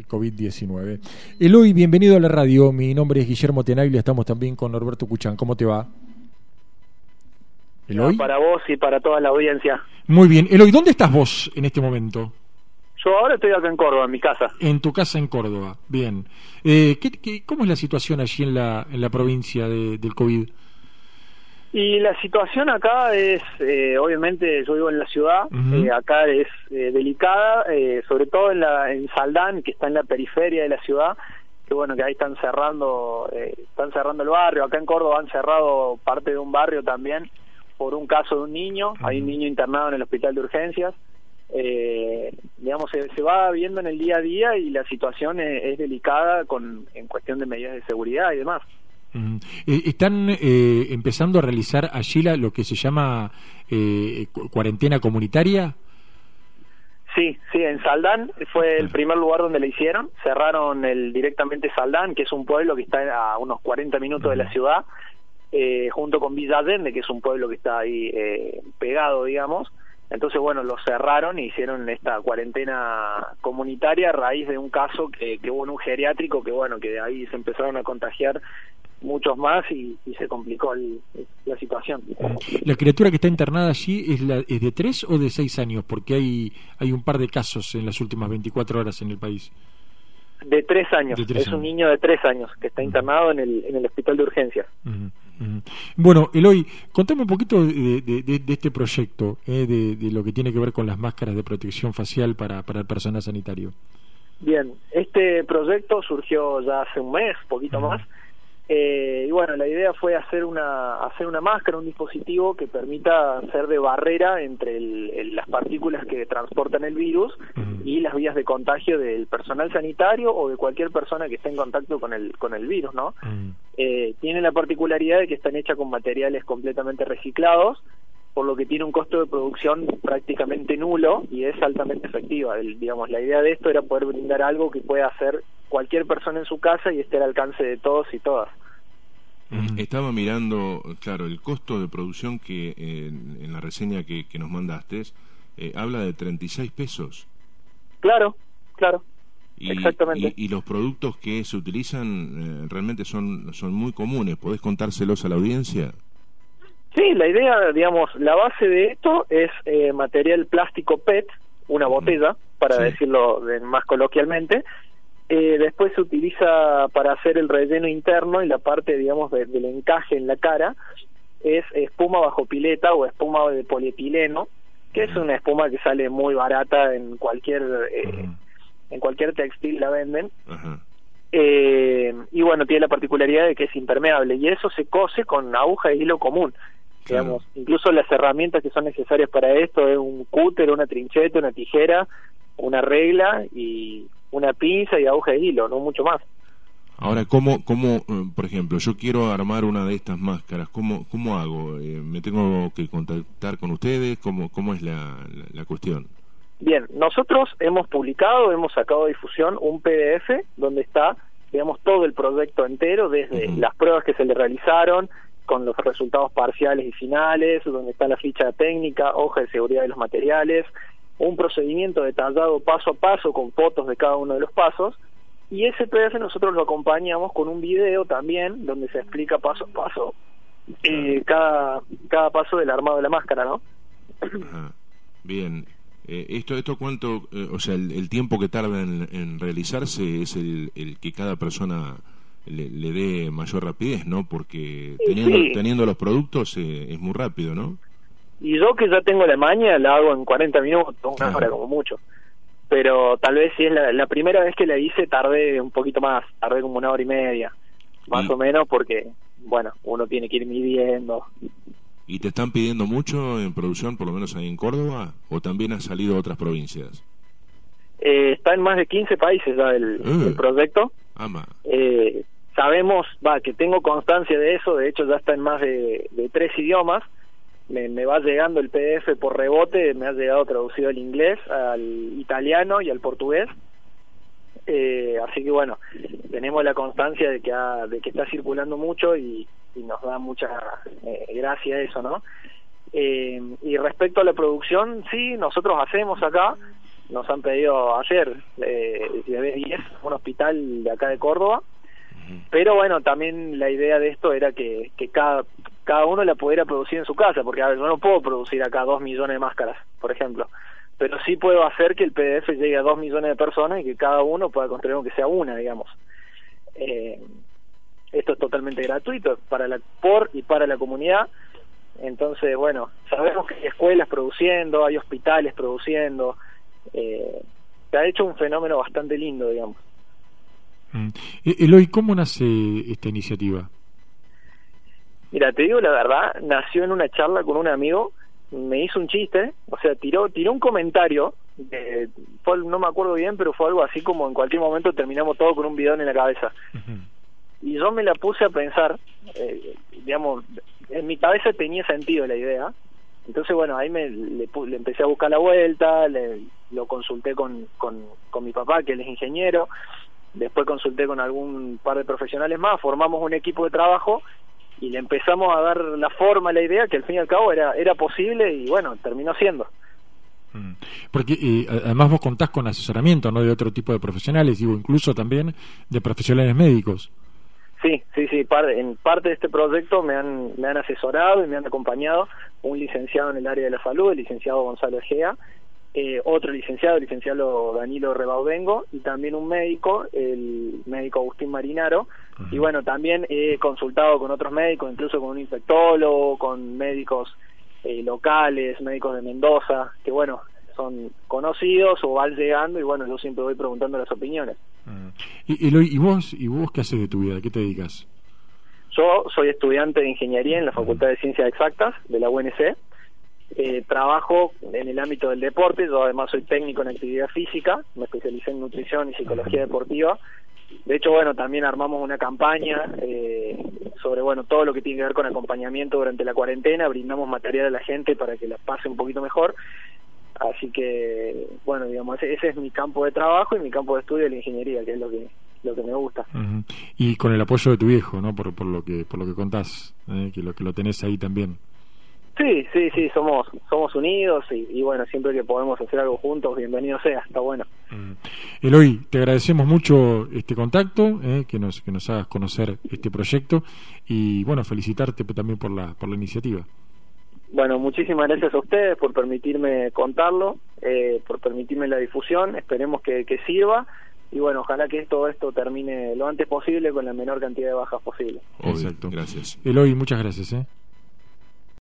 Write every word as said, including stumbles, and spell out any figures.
COVID diecinueve. Eloy, bienvenido a la radio. Mi nombre es Guillermo Tenaglia. Estamos también con Norberto Cuchán. ¿Cómo te va? Eloy. No, para vos y para toda la audiencia. Muy bien. Eloy, ¿dónde estás vos en este momento? Yo ahora estoy acá en Córdoba, en mi casa. En tu casa en Córdoba. Bien. Eh, ¿qué, qué, ¿Cómo es la situación allí en la, en la provincia de, del COVID? Y la situación acá es, eh, obviamente, yo vivo en la ciudad, uh-huh. eh, acá es eh, delicada, eh, sobre todo en, la, en Saldán, que está en la periferia de la ciudad, que bueno, que ahí están cerrando, eh, están cerrando el barrio. Acá en Córdoba han cerrado parte de un barrio también por un caso de un niño, uh-huh. Hay un niño internado en el hospital de urgencias. Eh, digamos, se, se va viendo en el día a día y la situación es, es delicada con en cuestión de medidas de seguridad y demás. Uh-huh. Eh, ¿Están eh, empezando a realizar allí la, lo que se llama eh, cu- cuarentena comunitaria? Sí, sí, en Saldán fue el primer lugar donde la hicieron. Cerraron el directamente Saldán, que es un pueblo que está a unos cuarenta minutos uh-huh. de la ciudad, eh, junto con Villa Allende, que es un pueblo que está ahí eh, pegado, digamos. Entonces, bueno, lo cerraron y hicieron esta cuarentena comunitaria a raíz de un caso que, que hubo en un geriátrico, que bueno, que de ahí se empezaron a contagiar muchos más y, y se complicó el, la situación. ¿La criatura que está internada allí es, la, es de tres o de seis años? Porque hay hay un par de casos en las últimas veinticuatro horas en el país. De tres años, de tres es años. Un niño de tres años que está internado uh-huh. en el en el hospital de urgencias. Uh-huh. Uh-huh. Bueno, Eloy, contame un poquito de, de, de, de este proyecto, eh, de, de lo que tiene que ver con las máscaras de protección facial para, para el personal sanitario. Bien, este proyecto surgió ya hace un mes, poquito uh-huh. más. Eh, y bueno, la idea fue hacer una hacer una máscara, un dispositivo que permita ser de barrera entre el, el, las partículas que transportan el virus uh-huh. y las vías de contagio del personal sanitario o de cualquier persona que esté en contacto con el con el virus, ¿no? Uh-huh. Eh, tiene la particularidad de que están hechas con materiales completamente reciclados, por lo que tiene un costo de producción prácticamente nulo y es altamente efectiva. El, digamos, la idea de esto era poder brindar algo que pueda hacer cualquier persona en su casa y esté al alcance de todos y todas. Estaba mirando, claro, el costo de producción que eh, en la reseña que, que nos mandaste eh, habla de treinta y seis pesos. Claro, claro, y, exactamente. Y, y los productos que se utilizan eh, realmente son, son muy comunes. ¿Podés contárselos a la audiencia? Sí, la idea, digamos, la base de esto es eh, material plástico P E T, una botella, para sí. decirlo de, más coloquialmente. Eh, después se utiliza para hacer el relleno interno y la parte, digamos, de, del encaje en la cara es espuma bajo pileta o espuma de polietileno, que uh-huh. es una espuma que sale muy barata en cualquier eh, uh-huh. en cualquier textil la venden. Uh-huh. Eh, y bueno, tiene la particularidad de que es impermeable y eso se cose con aguja y hilo común. Claro. Digamos, incluso las herramientas que son necesarias para esto es un cúter, una trincheta, una tijera, una regla y una pinza y aguja de hilo, no mucho más. Ahora, ¿cómo, cómo por ejemplo, yo quiero armar una de estas máscaras? ¿Cómo, cómo hago? Eh, ¿Me tengo que contactar con ustedes? ¿Cómo, cómo es la, la, la cuestión? Bien, nosotros hemos publicado, hemos sacado a difusión un P D F donde está, digamos, todo el proyecto entero, desde uh-huh. las pruebas que se le realizaron, con los resultados parciales y finales, donde está la ficha técnica, hoja de seguridad de los materiales, un procedimiento detallado paso a paso con fotos de cada uno de los pasos, y ese P D F nosotros lo acompañamos con un video también donde se explica paso a paso eh, cada cada paso del armado de la máscara, ¿no? Ajá. Bien. Eh, esto esto cuánto, eh, o sea, el, el tiempo que tarda en, en realizarse es el, el que cada persona le, le dé mayor rapidez, ¿no? Porque teniendo sí. teniendo los productos eh, es muy rápido, ¿no? Y yo que ya tengo la maña la hago en cuarenta minutos, una hora como mucho. Pero tal vez si es la, la primera vez que la hice tardé un poquito más, tardé como una hora y media, más ¿Y? o menos, porque, bueno, uno tiene que ir midiendo. ¿Y te están pidiendo mucho en producción, por lo menos ahí en Córdoba, o también han salido a otras provincias? Eh, está en más de quince países ya el, uh, el proyecto. Ama. Eh, sabemos, va, que tengo constancia de eso, de hecho ya está en más de, de tres idiomas. Me, me va llegando el P D F por rebote, me ha llegado traducido al inglés, al italiano y al portugués. Eh, así que bueno, tenemos la constancia de que ha, de que está circulando mucho y, y nos da mucha eh, gracia eso, ¿no? Eh, y respecto a la producción, sí, nosotros hacemos acá, nos han pedido ayer, eh, llevé diez a un hospital de acá de Córdoba, pero bueno, también la idea de esto era que, que cada, cada uno la pudiera producir en su casa, porque a ver, yo no puedo producir acá dos millones de máscaras, por ejemplo, pero sí puedo hacer que el P D F llegue a dos millones de personas y que cada uno pueda construir aunque sea una, digamos. Eh, esto es totalmente gratuito para la por y para la comunidad. Entonces, bueno, sabemos que hay escuelas produciendo, hay hospitales produciendo, eh, se ha hecho un fenómeno bastante lindo, digamos. Mm. Eloy, ¿cómo nace esta iniciativa? Mira, te digo la verdad, nació en una charla con un amigo, me hizo un chiste, o sea, tiró tiró un comentario, eh, fue, no me acuerdo bien, pero fue algo así como en cualquier momento terminamos todo con un bidón en la cabeza. Uh-huh. Y yo me la puse a pensar, eh, digamos, en mi cabeza tenía sentido la idea, entonces bueno, ahí me le, le empecé a buscar la vuelta, le, lo consulté con, con, con mi papá, que él es ingeniero, después consulté con algún par de profesionales más, formamos un equipo de trabajo y le empezamos a dar la forma a la idea, que al fin y al cabo era, era posible y bueno, terminó siendo. Porque eh, además vos contás con asesoramiento, ¿no?, de otro tipo de profesionales, digo, incluso también de profesionales médicos. Sí, sí, sí, en parte de este proyecto me han, me han asesorado y me han acompañado un licenciado en el área de la salud, el licenciado Gonzalo Egea, eh, otro licenciado, el licenciado Danilo Rebaudengo, y también un médico, el médico Agustín Marinaro. Uh-huh. Y bueno, también he consultado con otros médicos, incluso con un infectólogo, con médicos eh, locales, médicos de Mendoza, que bueno, son conocidos o van llegando, y bueno, yo siempre voy preguntando las opiniones. Uh-huh. Y, Eloy, ¿y vos, ¿y vos qué haces de tu vida? ¿Qué te dedicas? Yo soy estudiante de Ingeniería en la Facultad de Ciencias Exactas de la U N C. Eh, trabajo en el ámbito del deporte, yo además soy técnico en actividad física, me especialicé en nutrición y psicología deportiva. De hecho, bueno, también armamos una campaña eh, sobre, bueno, todo lo que tiene que ver con acompañamiento durante la cuarentena, brindamos material a la gente para que la pase un poquito mejor. Así que, bueno, digamos, ese, ese es mi campo de trabajo y mi campo de estudio de la ingeniería, que es lo que lo que me gusta. Uh-huh. Y con el apoyo de tu viejo, ¿no? Por, por lo que por lo que contás, ¿eh? que lo que lo tenés ahí también. Sí, sí, sí, somos somos unidos y, y bueno, siempre que podemos hacer algo juntos, bienvenido sea, está bueno. Uh-huh. Eloy, te agradecemos mucho este contacto, ¿eh? que nos que nos hagas conocer este proyecto y bueno, felicitarte también por la por la iniciativa. Bueno, muchísimas gracias a ustedes por permitirme contarlo, eh, por permitirme la difusión, esperemos que, que sirva y bueno, ojalá que todo esto termine lo antes posible con la menor cantidad de bajas posible. Exacto. Gracias. Eloy, muchas gracias. ¿eh?